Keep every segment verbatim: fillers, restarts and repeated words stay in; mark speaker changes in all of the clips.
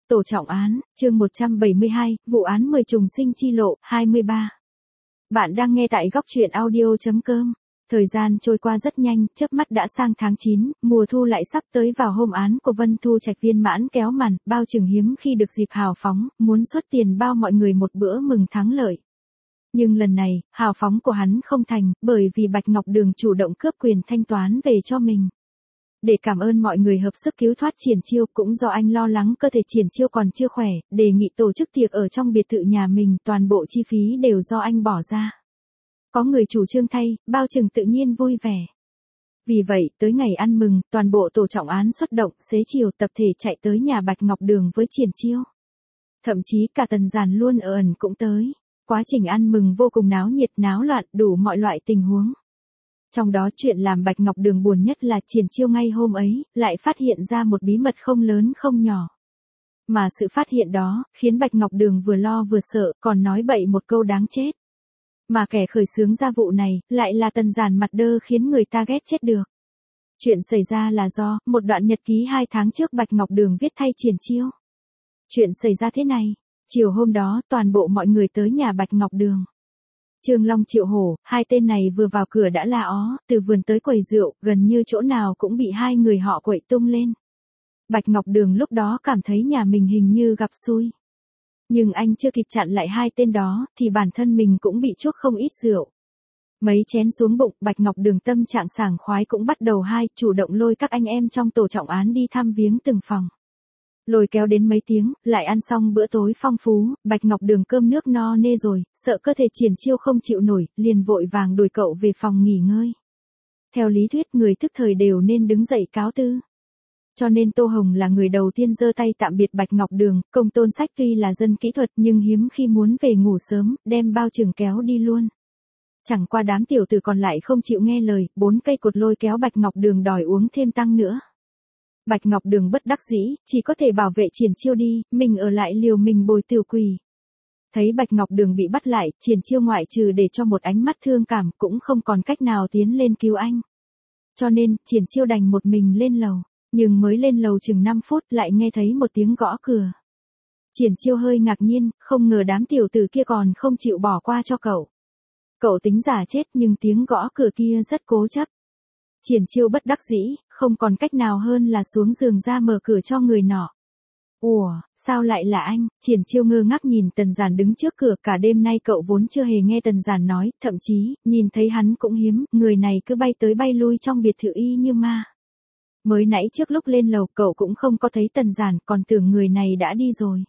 Speaker 1: Tổ trọng án, chương một trăm bảy mươi hai, vụ án mười trùng sinh chi lộ, hai mươi ba. Bạn đang nghe tại góc truyện audio chấm com. Thời gian trôi qua rất nhanh, chớp mắt đã sang tháng chín, mùa thu lại sắp tới vào hôm án của Vân Thu Trạch viên mãn kéo màn, Bao Trừng hiếm khi được dịp hào phóng, muốn xuất tiền bao mọi người một bữa mừng thắng lợi. Nhưng lần này, hào phóng của hắn không thành, bởi vì Bạch Ngọc Đường chủ động cướp quyền thanh toán về cho mình. Để cảm ơn mọi người hợp sức cứu thoát Triển Chiêu, cũng do anh lo lắng cơ thể Triển Chiêu còn chưa khỏe, đề nghị tổ chức tiệc ở trong biệt thự nhà mình, toàn bộ chi phí đều do anh bỏ ra. Có người chủ trương thay, Bao Trừng tự nhiên vui vẻ. Vì vậy, tới ngày ăn mừng, toàn bộ tổ trọng án xuất động, xế chiều tập thể chạy tới nhà Bạch Ngọc Đường với Triển Chiêu. Thậm chí cả Tần Giản luôn ở ẩn cũng tới. Quá trình ăn mừng vô cùng náo nhiệt náo loạn, đủ mọi loại tình huống. Trong đó chuyện làm Bạch Ngọc Đường buồn nhất là Triển Chiêu ngay hôm ấy, lại phát hiện ra một bí mật không lớn không nhỏ. Mà sự phát hiện đó, khiến Bạch Ngọc Đường vừa lo vừa sợ, còn nói bậy một câu đáng chết. Mà kẻ khởi xướng ra vụ này, lại là Tần Giản mặt đơ khiến người ta ghét chết được. Chuyện xảy ra là do, một đoạn nhật ký hai tháng trước Bạch Ngọc Đường viết thay Triển Chiêu. Chuyện xảy ra thế này, chiều hôm đó, toàn bộ mọi người tới nhà Bạch Ngọc Đường. Trương Long Triệu Hổ, hai tên này vừa vào cửa đã la ó, từ vườn tới quầy rượu, gần như chỗ nào cũng bị hai người họ quậy tung lên. Bạch Ngọc Đường lúc đó cảm thấy nhà mình hình như gặp xui. Nhưng anh chưa kịp chặn lại hai tên đó, thì bản thân mình cũng bị chuốc không ít rượu. Mấy chén xuống bụng, Bạch Ngọc Đường tâm trạng sảng khoái cũng bắt đầu hai, chủ động lôi các anh em trong tổ trọng án đi thăm viếng từng phòng. Lôi kéo đến mấy tiếng, lại ăn xong bữa tối phong phú, Bạch Ngọc Đường cơm nước no nê rồi, sợ cơ thể Triển Chiêu không chịu nổi, liền vội vàng đuổi cậu về phòng nghỉ ngơi. Theo lý thuyết người thức thời đều nên đứng dậy cáo tư. Cho nên Tô Hồng là người đầu tiên giơ tay tạm biệt Bạch Ngọc Đường, Công Tôn Sách tuy là dân kỹ thuật nhưng hiếm khi muốn về ngủ sớm, đem Bao Trừng kéo đi luôn. Chẳng qua đám tiểu tử còn lại không chịu nghe lời, bốn cây cột lôi kéo Bạch Ngọc Đường đòi uống thêm tăng nữa. Bạch Ngọc Đường bất đắc dĩ, chỉ có thể bảo vệ Triển Chiêu đi, mình ở lại liều mình bồi tiểu quỷ. Thấy Bạch Ngọc Đường bị bắt lại, Triển Chiêu ngoại trừ để cho một ánh mắt thương cảm cũng không còn cách nào tiến lên cứu anh. Cho nên, Triển Chiêu đành một mình lên lầu, nhưng mới lên lầu chừng năm phút lại nghe thấy một tiếng gõ cửa. Triển Chiêu hơi ngạc nhiên, không ngờ đám tiểu tử kia còn không chịu bỏ qua cho cậu. Cậu tính giả chết nhưng tiếng gõ cửa kia rất cố chấp. Triển Chiêu bất đắc dĩ, không còn cách nào hơn là xuống giường ra mở cửa cho người nọ. Ủa, sao lại là anh? Triển Chiêu ngơ ngác nhìn Tần Giản đứng trước cửa, cả đêm nay cậu vốn chưa hề nghe Tần Giản nói, thậm chí, nhìn thấy hắn cũng hiếm, người này cứ bay tới bay lui trong biệt thự y như ma. Mới nãy trước lúc lên lầu cậu cũng không có thấy Tần Giản, còn tưởng người này đã đi rồi.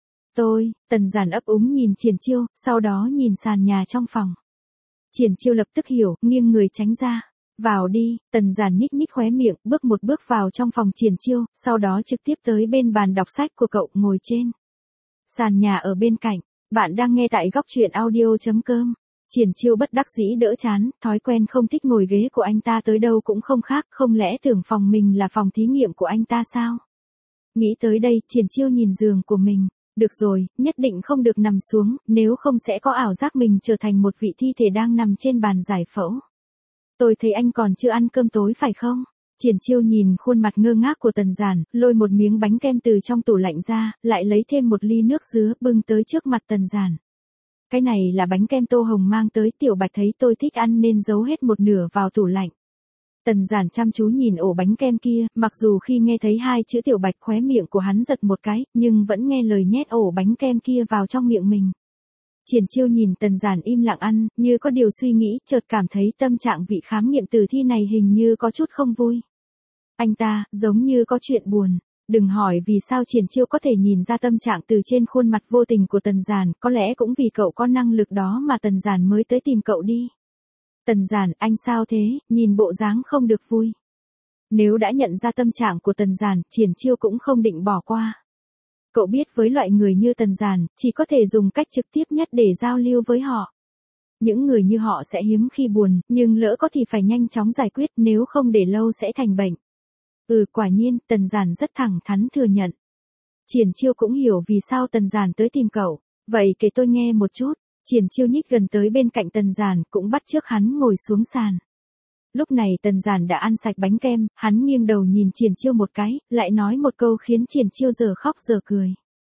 Speaker 1: Tôi, Tần Giản ấp úng nhìn Triển Chiêu, sau đó nhìn sàn nhà trong phòng. Triển Chiêu lập tức hiểu, nghiêng người tránh ra. Vào đi, Tần Giản nhích nhích khóe miệng, bước một bước vào trong phòng Triển Chiêu, sau đó trực tiếp tới bên bàn đọc sách của cậu, ngồi trên sàn nhà ở bên cạnh. Bạn đang nghe tại góc truyện audio chấm com. Triển Chiêu bất đắc dĩ đỡ chán, thói quen không thích ngồi ghế của anh ta tới đâu cũng không khác, không lẽ tưởng phòng mình là phòng thí nghiệm của anh ta sao? Nghĩ tới đây, Triển Chiêu nhìn giường của mình. Được rồi, nhất định không được nằm xuống, nếu không sẽ có ảo giác mình trở thành một vị thi thể đang nằm trên bàn giải phẫu. Tôi thấy anh còn chưa ăn cơm tối phải không? Triển Chiêu nhìn khuôn mặt ngơ ngác của Tần Giản, lôi một miếng bánh kem từ trong tủ lạnh ra, lại lấy thêm một ly nước dứa, bưng tới trước mặt Tần Giản. Cái này là bánh kem Tô Hồng mang tới, Tiểu Bạch thấy tôi thích ăn nên giấu hết một nửa vào tủ lạnh. Tần Giản chăm chú nhìn ổ bánh kem kia, mặc dù khi nghe thấy hai chữ Tiểu Bạch khóe miệng của hắn giật một cái, nhưng vẫn nghe lời nhét ổ bánh kem kia vào trong miệng mình. Triển Chiêu nhìn Tần Giản im lặng ăn, như có điều suy nghĩ, chợt cảm thấy tâm trạng vị khám nghiệm tử thi này hình như có chút không vui. Anh ta, giống như có chuyện buồn. Đừng hỏi vì sao Triển Chiêu có thể nhìn ra tâm trạng từ trên khuôn mặt vô tình của Tần Giản, có lẽ cũng vì cậu có năng lực đó mà Tần Giản mới tới tìm cậu đi. Tần Giản, anh sao thế, nhìn bộ dáng không được vui. Nếu đã nhận ra tâm trạng của Tần Giản, Triển Chiêu cũng không định bỏ qua. Cậu biết với loại người như Tần Giản, chỉ có thể dùng cách trực tiếp nhất để giao lưu với họ. Những người như họ sẽ hiếm khi buồn, nhưng lỡ có thì phải nhanh chóng giải quyết, nếu không để lâu sẽ thành bệnh. Ừ, quả nhiên, Tần Giản rất thẳng thắn thừa nhận. Triển Chiêu cũng hiểu vì sao Tần Giản tới tìm cậu. Vậy kể tôi nghe một chút. Triển Chiêu nhích gần tới bên cạnh Tần Giản, cũng bắt chước hắn ngồi xuống sàn. Lúc này Tần Giản đã ăn sạch bánh kem, hắn nghiêng đầu nhìn Triển Chiêu một cái, lại nói một câu khiến Triển Chiêu giờ khóc giờ cười.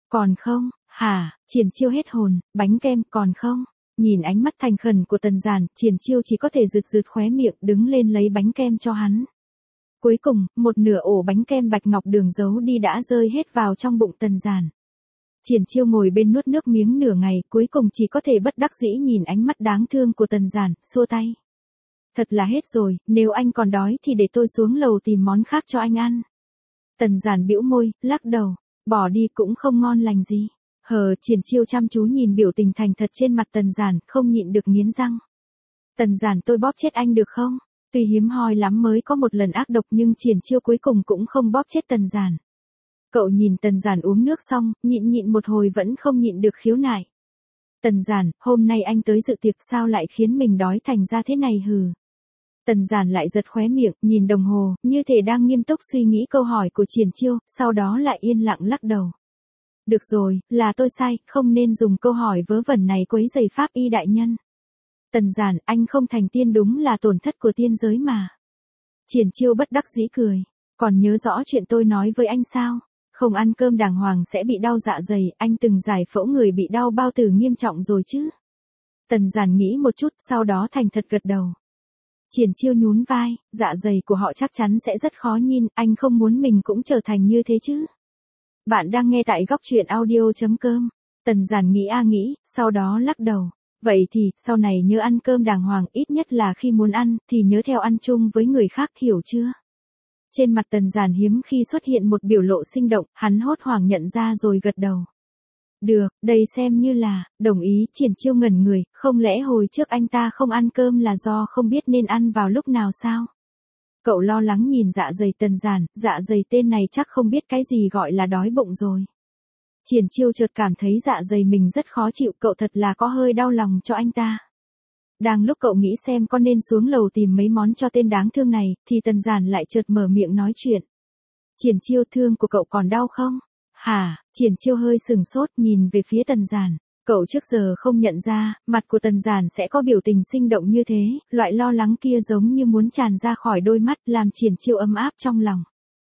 Speaker 1: Còn không, hả, Triển Chiêu hết hồn, bánh kem, còn không? Nhìn ánh mắt thành khẩn của Tần Giản, Triển Chiêu chỉ có thể rực rực khóe miệng đứng lên lấy bánh kem cho hắn. Cuối cùng, một nửa ổ bánh kem bạch ngọc đường giấu đi đã rơi hết vào trong bụng Tần Giản. Triển Chiêu ngồi bên nuốt nước miếng nửa ngày, cuối cùng chỉ có thể bất đắc dĩ nhìn ánh mắt đáng thương của Tần Giản, xua tay. Thật là hết rồi, nếu anh còn đói thì để tôi xuống lầu tìm món khác cho anh ăn. Tần Giản bĩu môi, lắc đầu, bỏ đi cũng không ngon lành gì. Hờ, Triển Chiêu chăm chú nhìn biểu tình thành thật trên mặt Tần Giản, không nhịn được nghiến răng. Tần Giản, tôi bóp chết anh được không? Tuy hiếm hoi lắm mới có một lần ác độc nhưng Triển Chiêu cuối cùng cũng không bóp chết Tần Giản. Cậu nhìn Tần Giản uống nước xong, nhịn nhịn một hồi vẫn không nhịn được khiếu nại. Tần Giản, hôm nay anh tới dự tiệc sao lại khiến mình đói thành ra thế này hừ. Tần Giản lại giật khóe miệng, nhìn đồng hồ, như thể đang nghiêm túc suy nghĩ câu hỏi của Triển Chiêu, sau đó lại yên lặng lắc đầu. Được rồi, là tôi sai, không nên dùng câu hỏi vớ vẩn này quấy rầy pháp y đại nhân. Tần Giản, anh không thành tiên đúng là tổn thất của tiên giới mà. Triển Chiêu bất đắc dĩ cười. Còn nhớ rõ chuyện tôi nói với anh sao? Không ăn cơm đàng hoàng sẽ bị đau dạ dày, anh từng giải phẫu người bị đau bao tử nghiêm trọng rồi chứ? Tần Giản nghĩ một chút, sau đó thành thật gật đầu. Triển Chiêu nhún vai, dạ dày của họ chắc chắn sẽ rất khó nhìn, anh không muốn mình cũng trở thành như thế chứ. Bạn đang nghe tại góc truyện audio chấm com. Tần Giản nghĩ a nghĩ, sau đó lắc đầu. Vậy thì, sau này nhớ ăn cơm đàng hoàng, ít nhất là khi muốn ăn, thì nhớ theo ăn chung với người khác, hiểu chưa? Trên mặt Tần Giản hiếm khi xuất hiện một biểu lộ sinh động, hắn hốt hoảng nhận ra rồi gật đầu. Được, đây xem như là, đồng ý. Triển Chiêu ngẩn người, không lẽ hồi trước anh ta không ăn cơm là do không biết nên ăn vào lúc nào sao? Cậu lo lắng nhìn dạ dày Tần Giản, dạ dày tên này chắc không biết cái gì gọi là đói bụng rồi. Triển Chiêu chợt cảm thấy dạ dày mình rất khó chịu, cậu thật là có hơi đau lòng cho anh ta. Đang lúc cậu nghĩ xem có nên xuống lầu tìm mấy món cho tên đáng thương này, thì Tần Giản lại chợt mở miệng nói chuyện. Triển Chiêu, thương của cậu còn đau không? Hả? Triển Chiêu hơi sừng sốt nhìn về phía Tần Giản. Cậu trước giờ không nhận ra, mặt của Tần Giản sẽ có biểu tình sinh động như thế, loại lo lắng kia giống như muốn tràn ra khỏi đôi mắt làm Triển Chiêu ấm áp trong lòng.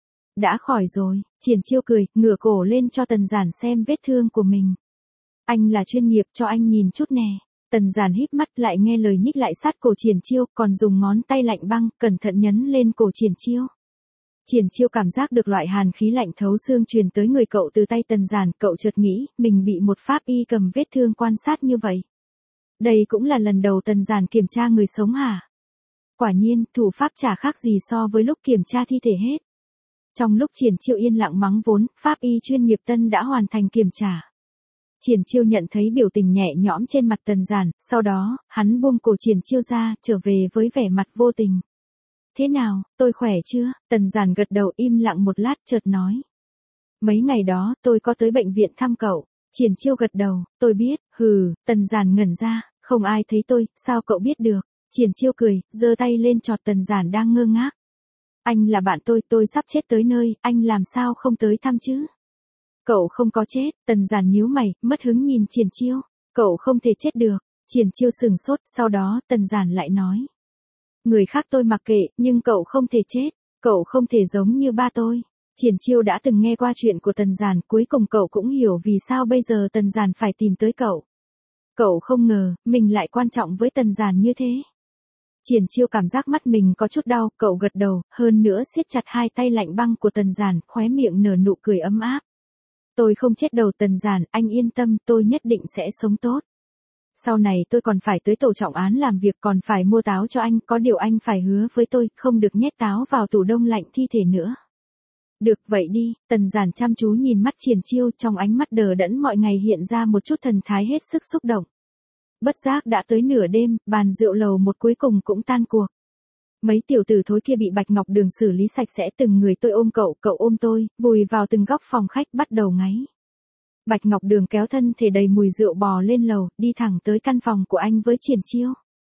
Speaker 1: Đã khỏi rồi, Triển Chiêu cười, ngửa cổ lên cho Tần Giản xem vết thương của mình. Anh là chuyên nghiệp, cho anh nhìn chút nè. Tần Giản híp mắt lại nghe lời nhích lại sát cổ Triển Chiêu, còn dùng ngón tay lạnh băng, cẩn thận nhấn lên cổ Triển Chiêu. Triển Chiêu cảm giác được loại hàn khí lạnh thấu xương truyền tới người cậu từ tay Tần Giản, cậu chợt nghĩ, mình bị một pháp y cầm vết thương quan sát như vậy. Đây cũng là lần đầu Tần Giản kiểm tra người sống hả? Quả nhiên, thủ pháp chả khác gì so với lúc kiểm tra thi thể hết. Trong lúc Triển Chiêu yên lặng mắng vốn, pháp y chuyên nghiệp Tân đã hoàn thành kiểm tra. Triển Chiêu nhận thấy biểu tình nhẹ nhõm trên mặt Tần Giản, sau đó, hắn buông cổ Triển Chiêu ra, trở về với vẻ mặt vô tình. Thế nào, tôi khỏe chưa? Tần Giản gật đầu im lặng một lát chợt nói. Mấy ngày đó, tôi có tới bệnh viện thăm cậu. Triển Chiêu gật đầu, tôi biết, hừ, Tần Giản ngẩn ra, không ai thấy tôi, sao cậu biết được? Triển Chiêu cười, giơ tay lên chọt Tần Giản đang ngơ ngác. Anh là bạn tôi, tôi sắp chết tới nơi, anh làm sao không tới thăm chứ? Cậu không có chết, Tần Giản nhíu mày, mất hứng nhìn Triển Chiêu. Cậu không thể chết được. Triển Chiêu sừng sốt, sau đó Tần Giản lại nói. Người khác tôi mặc kệ, nhưng cậu không thể chết. Cậu không thể giống như ba tôi. Triển Chiêu đã từng nghe qua chuyện của Tần Giản, cuối cùng cậu cũng hiểu vì sao bây giờ Tần Giản phải tìm tới cậu. Cậu không ngờ, mình lại quan trọng với Tần Giản như thế. Triển Chiêu cảm giác mắt mình có chút đau, cậu gật đầu, hơn nữa siết chặt hai tay lạnh băng của Tần Giản, khóe miệng nở nụ cười ấm áp. Tôi không chết đâu Tần Giản, anh yên tâm, tôi nhất định sẽ sống tốt. Sau này tôi còn phải tới tổ trọng án làm việc, còn phải mua táo cho anh, có điều anh phải hứa với tôi, không được nhét táo vào tủ đông lạnh thi thể nữa. Được vậy đi, Tần Giản chăm chú nhìn mắt Triển Chiêu, trong ánh mắt đờ đẫn mọi ngày hiện ra một chút thần thái hết sức xúc động. Bất giác đã tới nửa đêm, bàn rượu lầu một cuối cùng cũng tan cuộc. Mấy tiểu tử thối kia bị Bạch Ngọc Đường xử lý sạch sẽ, từng người tôi ôm cậu, cậu ôm tôi, vùi vào từng góc phòng khách bắt đầu ngáy. Bạch Ngọc Đường kéo thân thể đầy mùi rượu bò lên lầu, đi thẳng tới căn phòng của anh với Triển Chiêu.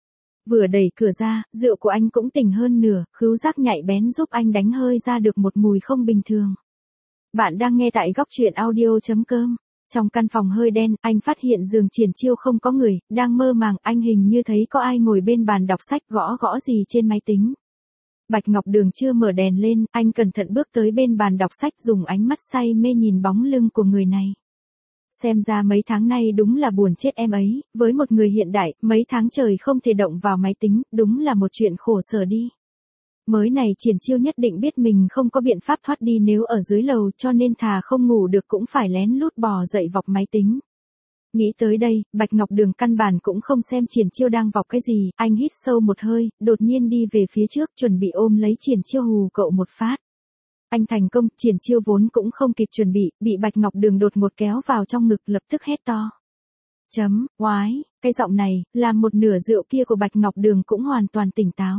Speaker 1: Vừa đẩy cửa ra, rượu của anh cũng tỉnh hơn nửa, khứu giác nhạy bén giúp anh đánh hơi ra được một mùi không bình thường. Bạn đang nghe tại góc truyện audio chấm com. Trong căn phòng hơi đen, anh phát hiện giường Triển Chiêu không có người, đang mơ màng, anh hình như thấy có ai ngồi bên bàn đọc sách gõ gõ gì trên máy tính. Bạch Ngọc Đường chưa mở đèn lên, anh cẩn thận bước tới bên bàn đọc sách dùng ánh mắt say mê nhìn bóng lưng của người này. Xem ra mấy tháng nay đúng là buồn chết em ấy, với một người hiện đại, mấy tháng trời không thể động vào máy tính, đúng là một chuyện khổ sở đi. Mới này Triển Chiêu nhất định biết mình không có biện pháp thoát đi nếu ở dưới lầu, cho nên thà không ngủ được cũng phải lén lút bò dậy vọc máy tính. Nghĩ tới đây, Bạch Ngọc Đường căn bản cũng không xem Triển Chiêu đang vọc cái gì, anh hít sâu một hơi, đột nhiên đi về phía trước chuẩn bị ôm lấy Triển Chiêu hù cậu một phát. Anh thành công, Triển Chiêu vốn cũng không kịp chuẩn bị, bị Bạch Ngọc Đường đột ngột kéo vào trong ngực lập tức hét to. Chấm, oái, cái giọng này, làm một nửa rượu kia của Bạch Ngọc Đường cũng hoàn toàn tỉnh táo.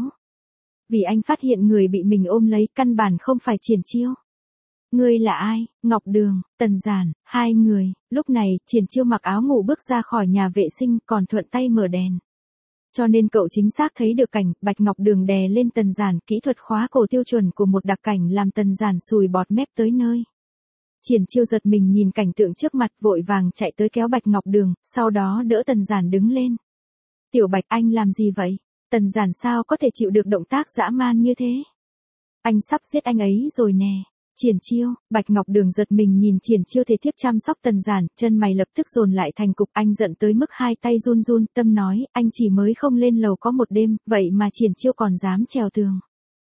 Speaker 1: Vì anh phát hiện người bị mình ôm lấy căn bản không phải Triển Chiêu. Ngươi là ai? Ngọc Đường, Tần Giản, hai người. Lúc này, Triển Chiêu mặc áo ngủ bước ra khỏi nhà vệ sinh còn thuận tay mở đèn. Cho nên cậu chính xác thấy được cảnh Bạch Ngọc Đường đè lên Tần Giản, kỹ thuật khóa cổ tiêu chuẩn của một đặc cảnh làm Tần Giản sùi bọt mép tới nơi. Triển Chiêu giật mình nhìn cảnh tượng trước mặt vội vàng chạy tới kéo Bạch Ngọc Đường, sau đó đỡ Tần Giản đứng lên. Tiểu Bạch anh làm gì vậy? Tần Giản sao có thể chịu được động tác dã man như thế? Anh sắp giết anh ấy rồi nè. Triển Chiêu, Bạch Ngọc Đường giật mình nhìn Triển Chiêu thể thiếp chăm sóc Tần Giản, chân mày lập tức dồn lại thành cục, anh giận tới mức hai tay run run, tâm nói, anh chỉ mới không lên lầu có một đêm, vậy mà Triển Chiêu còn dám trèo tường.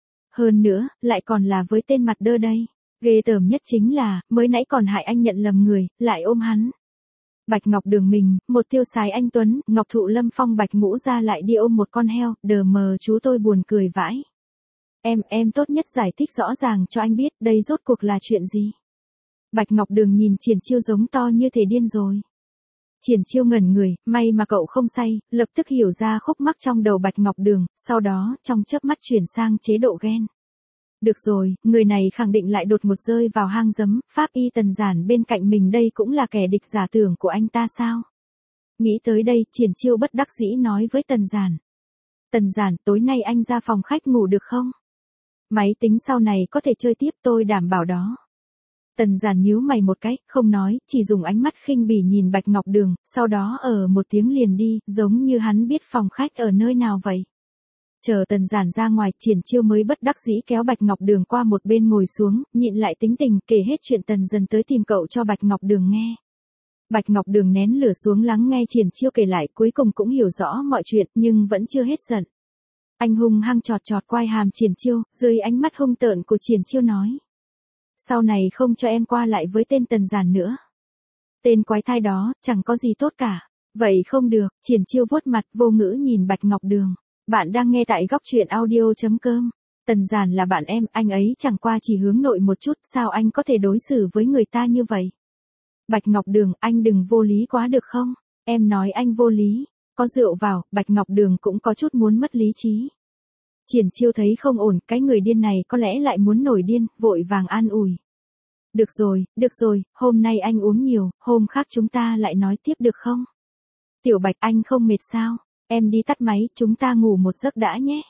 Speaker 1: Hơn nữa, lại còn là với tên mặt đơ đây. Ghê tởm nhất chính là, mới nãy còn hại anh nhận lầm người, lại ôm hắn. Bạch Ngọc Đường mình, một tiêu sái anh tuấn, Ngọc Thụ Lâm Phong Bạch Ngũ ra lại đi ôm một con heo, đờ mờ chú tôi buồn cười vãi. Em, em tốt nhất giải thích rõ ràng cho anh biết, đây rốt cuộc là chuyện gì. Bạch Ngọc Đường nhìn Triển Chiêu giống to như thể điên rồi. Triển Chiêu ngẩn người, may mà cậu không say, lập tức hiểu ra khúc mắc trong đầu Bạch Ngọc Đường, sau đó, trong chớp mắt chuyển sang chế độ ghen. Được rồi, người này khẳng định lại đột ngột rơi vào hang giấm, pháp y Tần Giản bên cạnh mình đây cũng là kẻ địch giả tưởng của anh ta sao? Nghĩ tới đây, Triển Chiêu bất đắc dĩ nói với Tần Giản. Tần Giản, tối nay anh ra phòng khách ngủ được không? Máy tính sau này có thể chơi tiếp, tôi đảm bảo đó. Tần Giản nhíu mày một cái, không nói, chỉ dùng ánh mắt khinh bỉ nhìn Bạch Ngọc Đường, sau đó ở một tiếng liền đi, giống như hắn biết phòng khách ở nơi nào vậy. Chờ Tần Giản ra ngoài, Triển Chiêu mới bất đắc dĩ kéo Bạch Ngọc Đường qua một bên ngồi xuống, nhịn lại tính tình, kể hết chuyện Tần Dần tới tìm cậu cho Bạch Ngọc Đường nghe. Bạch Ngọc Đường nén lửa xuống lắng nghe Triển Chiêu kể lại, cuối cùng cũng hiểu rõ mọi chuyện, nhưng vẫn chưa hết giận. Anh hung hăng chọt chọt quai hàm Triển Chiêu, dưới ánh mắt hung tợn của Triển Chiêu nói. Sau này không cho em qua lại với tên Tần Giản nữa. Tên quái thai đó, chẳng có gì tốt cả. Vậy không được, Triển Chiêu vuốt mặt vô ngữ nhìn Bạch Ngọc Đường. Bạn đang nghe tại góc truyện audio chấm com. Tần Giản là bạn em, anh ấy chẳng qua chỉ hướng nội một chút, sao anh có thể đối xử với người ta như vậy? Bạch Ngọc Đường, anh đừng vô lý quá được không? Em nói anh vô lý. Có rượu vào, Bạch Ngọc Đường cũng có chút muốn mất lý trí. Triển Chiêu thấy không ổn, cái người điên này có lẽ lại muốn nổi điên, vội vàng an ủi. Được rồi, được rồi, hôm nay anh uống nhiều, hôm khác chúng ta lại nói tiếp được không? Tiểu Bạch anh không mệt sao? Em đi tắt máy, chúng ta ngủ một giấc đã nhé.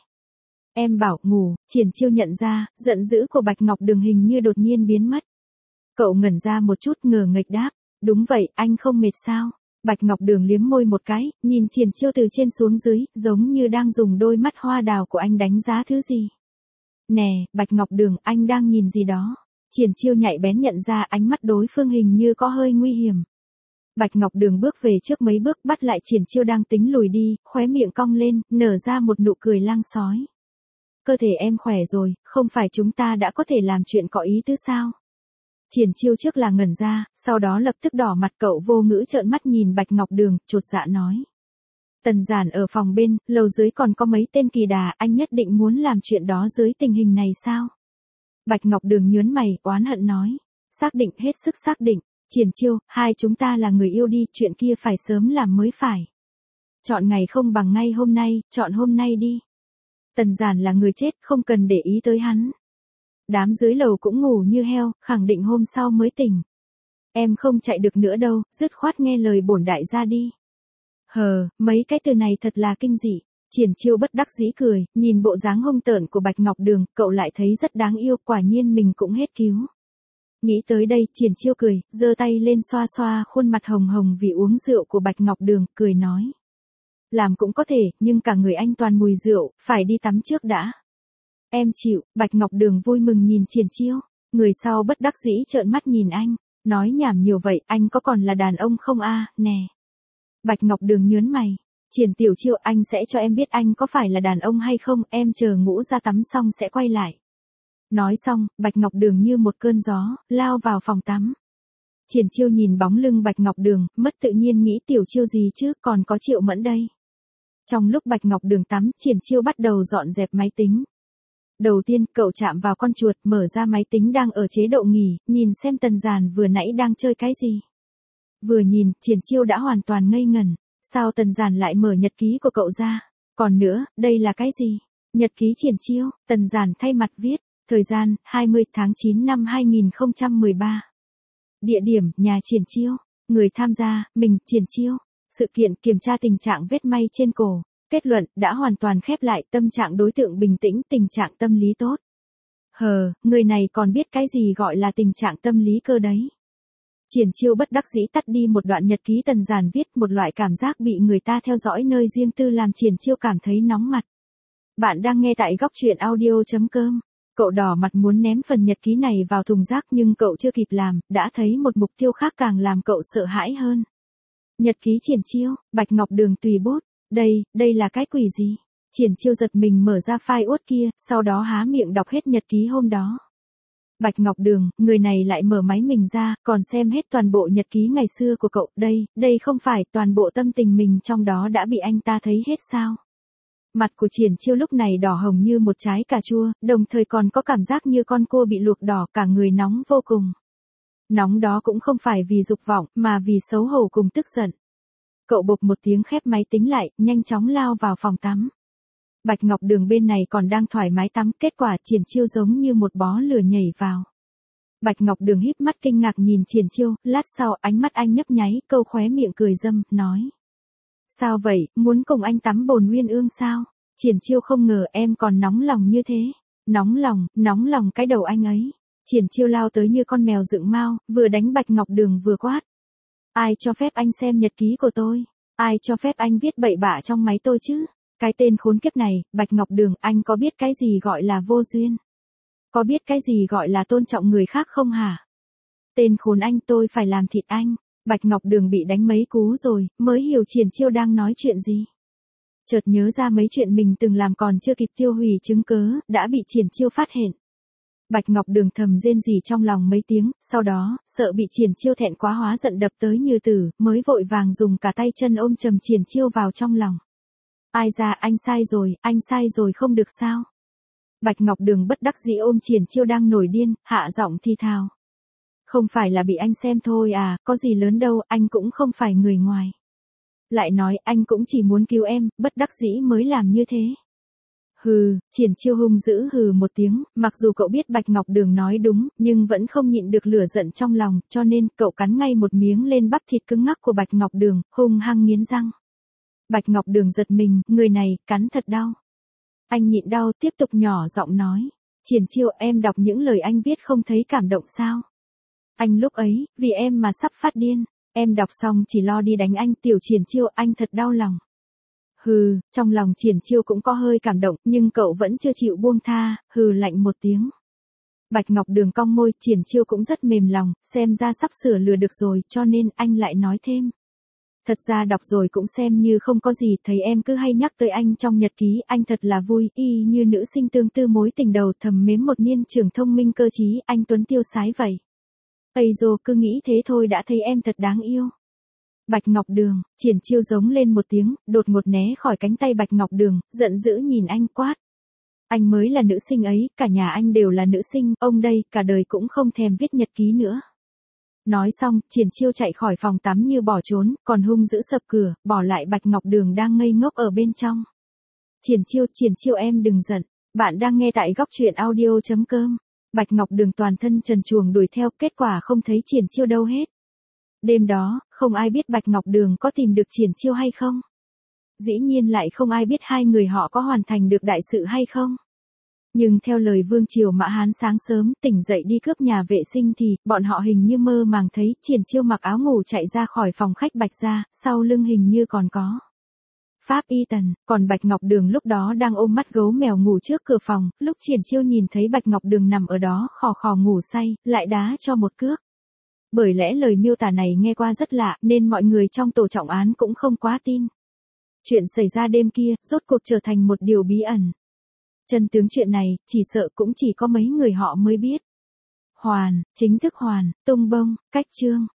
Speaker 1: Em bảo ngủ, Triển Chiêu nhận ra, giận dữ của Bạch Ngọc Đường hình như đột nhiên biến mất. Cậu ngẩn ra một chút ngờ nghệch đáp, đúng vậy, anh không mệt sao? Bạch Ngọc Đường liếm môi một cái, nhìn Triển Chiêu từ trên xuống dưới, giống như đang dùng đôi mắt hoa đào của anh đánh giá thứ gì. Nè, Bạch Ngọc Đường, anh đang nhìn gì đó? Triển Chiêu nhạy bén nhận ra ánh mắt đối phương hình như có hơi nguy hiểm. Bạch Ngọc Đường bước về trước mấy bước bắt lại Triển Chiêu đang tính lùi đi, khóe miệng cong lên, nở ra một nụ cười lang sói. Cơ thể em khỏe rồi, không phải chúng ta đã có thể làm chuyện có ý tứ sao? Triển Chiêu trước là ngẩn ra, sau đó lập tức đỏ mặt, cậu vô ngữ trợn mắt nhìn Bạch Ngọc Đường, chột dạ nói. Tần Giản ở phòng bên, lầu dưới còn có mấy tên kỳ đà, anh nhất định muốn làm chuyện đó dưới tình hình này sao? Bạch Ngọc Đường nhớn mày, oán hận nói. Xác định, hết sức xác định. Triển Chiêu, hai chúng ta là người yêu đi, chuyện kia phải sớm làm mới phải. Chọn ngày không bằng ngay hôm nay, chọn hôm nay đi. Tần Giản là người chết, không cần để ý tới hắn. Đám dưới lầu cũng ngủ như heo, khẳng định hôm sau mới tỉnh. Em không chạy được nữa đâu, dứt khoát nghe lời bổn đại gia đi. Hờ, mấy cái từ này thật là kinh dị. Triển Chiêu bất đắc dĩ cười, nhìn bộ dáng hung tợn của Bạch Ngọc Đường, cậu lại thấy rất đáng yêu, quả nhiên mình cũng hết cứu. Nghĩ tới đây, Triển Chiêu cười, giơ tay lên xoa xoa khuôn mặt hồng hồng vì uống rượu của Bạch Ngọc Đường, cười nói. Làm cũng có thể, nhưng cả người anh toàn mùi rượu, phải đi tắm trước đã. Em chịu, Bạch Ngọc Đường vui mừng nhìn Triển Chiêu, người sau bất đắc dĩ trợn mắt nhìn anh, Nói nhảm nhiều vậy, anh có còn là đàn ông không a, nè. Bạch Ngọc Đường nhớn mày. Triển Tiểu Chiêu, anh sẽ cho em biết anh có phải là đàn ông hay không, em chờ Ngũ ra tắm xong sẽ quay lại. Nói xong, Bạch Ngọc Đường như một cơn gió, lao vào phòng tắm. Triển Chiêu nhìn bóng lưng Bạch Ngọc Đường, mất tự nhiên nghĩ Tiểu Chiêu gì chứ, còn có Triệu Mẫn đây. Trong lúc Bạch Ngọc Đường tắm, Triển Chiêu bắt đầu dọn dẹp máy tính. Đầu tiên, cậu chạm vào con chuột, mở ra máy tính đang ở chế độ nghỉ, nhìn xem Tần Giản vừa nãy đang chơi cái gì. Vừa nhìn, Triển Chiêu đã hoàn toàn ngây ngẩn. Sao Tần Giản lại mở nhật ký của cậu ra? Còn nữa, đây là cái gì? Nhật ký Triển Chiêu, Tần Giản thay mặt viết. Thời gian, hai mươi tháng chín năm hai nghìn không trăm mười ba. Địa điểm, nhà Triển Chiêu. Người tham gia, mình, Triển Chiêu. Sự kiện, kiểm tra tình trạng vết may trên cổ. Kết luận, đã hoàn toàn khép lại, tâm trạng đối tượng bình tĩnh, tình trạng tâm lý tốt. Hờ, người này còn biết cái gì gọi là tình trạng tâm lý cơ đấy. Triển Chiêu bất đắc dĩ tắt đi một đoạn nhật ký Tần Giản viết, một loại cảm giác bị người ta theo dõi nơi riêng tư làm Triển Chiêu cảm thấy nóng mặt. Bạn đang nghe tại góc truyện audio chấm com. Cậu đỏ mặt muốn ném phần nhật ký này vào thùng rác nhưng cậu chưa kịp làm, đã thấy một mục tiêu khác càng làm cậu sợ hãi hơn. Nhật ký Triển Chiêu, Bạch Ngọc Đường tùy bút. Đây, đây là cái quỷ gì? Triển Chiêu giật mình mở ra file Word kia, sau đó há miệng đọc hết nhật ký hôm đó. Bạch Ngọc Đường, người này lại mở máy mình ra, còn xem hết toàn bộ nhật ký ngày xưa của cậu. Đây, đây không phải toàn bộ tâm tình mình trong đó đã bị anh ta thấy hết sao? Mặt của Triển Chiêu lúc này đỏ hồng như một trái cà chua, đồng thời còn có cảm giác như con cua bị luộc đỏ, cả người nóng vô cùng. Nóng đó cũng không phải vì dục vọng, mà vì xấu hổ cùng tức giận. Cậu bộp một tiếng khép máy tính lại, nhanh chóng lao vào phòng tắm. Bạch Ngọc Đường bên này còn đang thoải mái tắm, kết quả Triển Chiêu giống như một bó lửa nhảy vào. Bạch Ngọc Đường híp mắt kinh ngạc nhìn Triển Chiêu, lát sau ánh mắt anh nhấp nháy, câu khóe miệng cười dâm, nói. Sao vậy, muốn cùng anh tắm bồn nguyên ương sao? Triển Chiêu không ngờ em còn nóng lòng như thế. Nóng lòng, nóng lòng cái đầu anh ấy. Triển Chiêu lao tới như con mèo dựng mao, vừa đánh Bạch Ngọc Đường vừa quát. Ai cho phép anh xem nhật ký của tôi? Ai cho phép anh viết bậy bạ trong máy tôi chứ? Cái tên khốn kiếp này, Bạch Ngọc Đường, anh có biết cái gì gọi là vô duyên? Có biết cái gì gọi là tôn trọng người khác không hả? Tên khốn anh, tôi phải làm thịt anh. Bạch Ngọc Đường bị đánh mấy cú rồi, mới hiểu Triển Chiêu đang nói chuyện gì. Chợt nhớ ra mấy chuyện mình từng làm còn chưa kịp tiêu hủy chứng cớ, đã bị Triển Chiêu phát hiện. Bạch Ngọc Đường thầm rên rỉ trong lòng mấy tiếng, sau đó, sợ bị Triển Chiêu thẹn quá hóa giận đập tới như tử, mới vội vàng dùng cả tay chân ôm chầm Triển Chiêu vào trong lòng. Ai ra, anh sai rồi, anh sai rồi không được sao? Bạch Ngọc Đường bất đắc dĩ ôm Triển Chiêu đang nổi điên, hạ giọng thi thào. Không phải là bị anh xem thôi à, có gì lớn đâu, anh cũng không phải người ngoài. Lại nói, anh cũng chỉ muốn cứu em, bất đắc dĩ mới làm như thế. Hừ, Triển Chiêu hung dữ hừ một tiếng, mặc dù cậu biết Bạch Ngọc Đường nói đúng, nhưng vẫn không nhịn được lửa giận trong lòng, cho nên cậu cắn ngay một miếng lên bắp thịt cứng ngắc của Bạch Ngọc Đường, hung hăng nghiến răng. Bạch Ngọc Đường giật mình, người này, cắn thật đau. Anh nhịn đau, tiếp tục nhỏ giọng nói. Triển Chiêu, em đọc những lời anh viết không thấy cảm động sao? Anh lúc ấy, vì em mà sắp phát điên, em đọc xong chỉ lo đi đánh anh. Tiểu Triển Chiêu, anh thật đau lòng. Hừ, trong lòng Triển Chiêu cũng có hơi cảm động, nhưng cậu vẫn chưa chịu buông tha, hừ lạnh một tiếng. Bạch Ngọc Đường cong môi, Triển Chiêu cũng rất mềm lòng, xem ra sắp sửa lừa được rồi, cho nên anh lại nói thêm. Thật ra đọc rồi cũng xem như không có gì, thấy em cứ hay nhắc tới anh trong nhật ký, anh thật là vui, y như nữ sinh tương tư mối tình đầu thầm mến một niên trưởng thông minh cơ trí, anh tuấn tiêu sái vậy. Ây dô, cứ nghĩ thế thôi đã thấy em thật đáng yêu. Bạch Ngọc Đường, Triển Chiêu giống lên một tiếng, đột ngột né khỏi cánh tay Bạch Ngọc Đường, giận dữ nhìn anh quát. Anh mới là nữ sinh ấy, cả nhà anh đều là nữ sinh, ông đây, cả đời cũng không thèm viết nhật ký nữa. Nói xong, Triển Chiêu chạy khỏi phòng tắm như bỏ trốn, còn hung dữ sập cửa, bỏ lại Bạch Ngọc Đường đang ngây ngốc ở bên trong. Triển Chiêu, Triển Chiêu em đừng giận, bạn đang nghe tại góc truyện audio chấm com. Bạch Ngọc Đường toàn thân trần truồng đuổi theo, kết quả không thấy Triển Chiêu đâu hết. Đêm đó, không ai biết Bạch Ngọc Đường có tìm được Triển Chiêu hay không. Dĩ nhiên lại không ai biết hai người họ có hoàn thành được đại sự hay không. Nhưng theo lời Vương Triều Mã Hán sáng sớm tỉnh dậy đi cướp nhà vệ sinh thì, bọn họ hình như mơ màng thấy Triển Chiêu mặc áo ngủ chạy ra khỏi phòng khách Bạch gia, sau lưng hình như còn có Pháp Y Tần, còn Bạch Ngọc Đường lúc đó đang ôm mắt gấu mèo ngủ trước cửa phòng, lúc Triển Chiêu nhìn thấy Bạch Ngọc Đường nằm ở đó khò khò ngủ say, lại đá cho một cước. Bởi lẽ lời miêu tả này nghe qua rất lạ, nên mọi người trong tổ trọng án cũng không quá tin. Chuyện xảy ra đêm kia, rốt cuộc trở thành một điều bí ẩn. Chân tướng chuyện này, chỉ sợ cũng chỉ có mấy người họ mới biết. Hoàn, chính thức hoàn, tung bông, cách chương.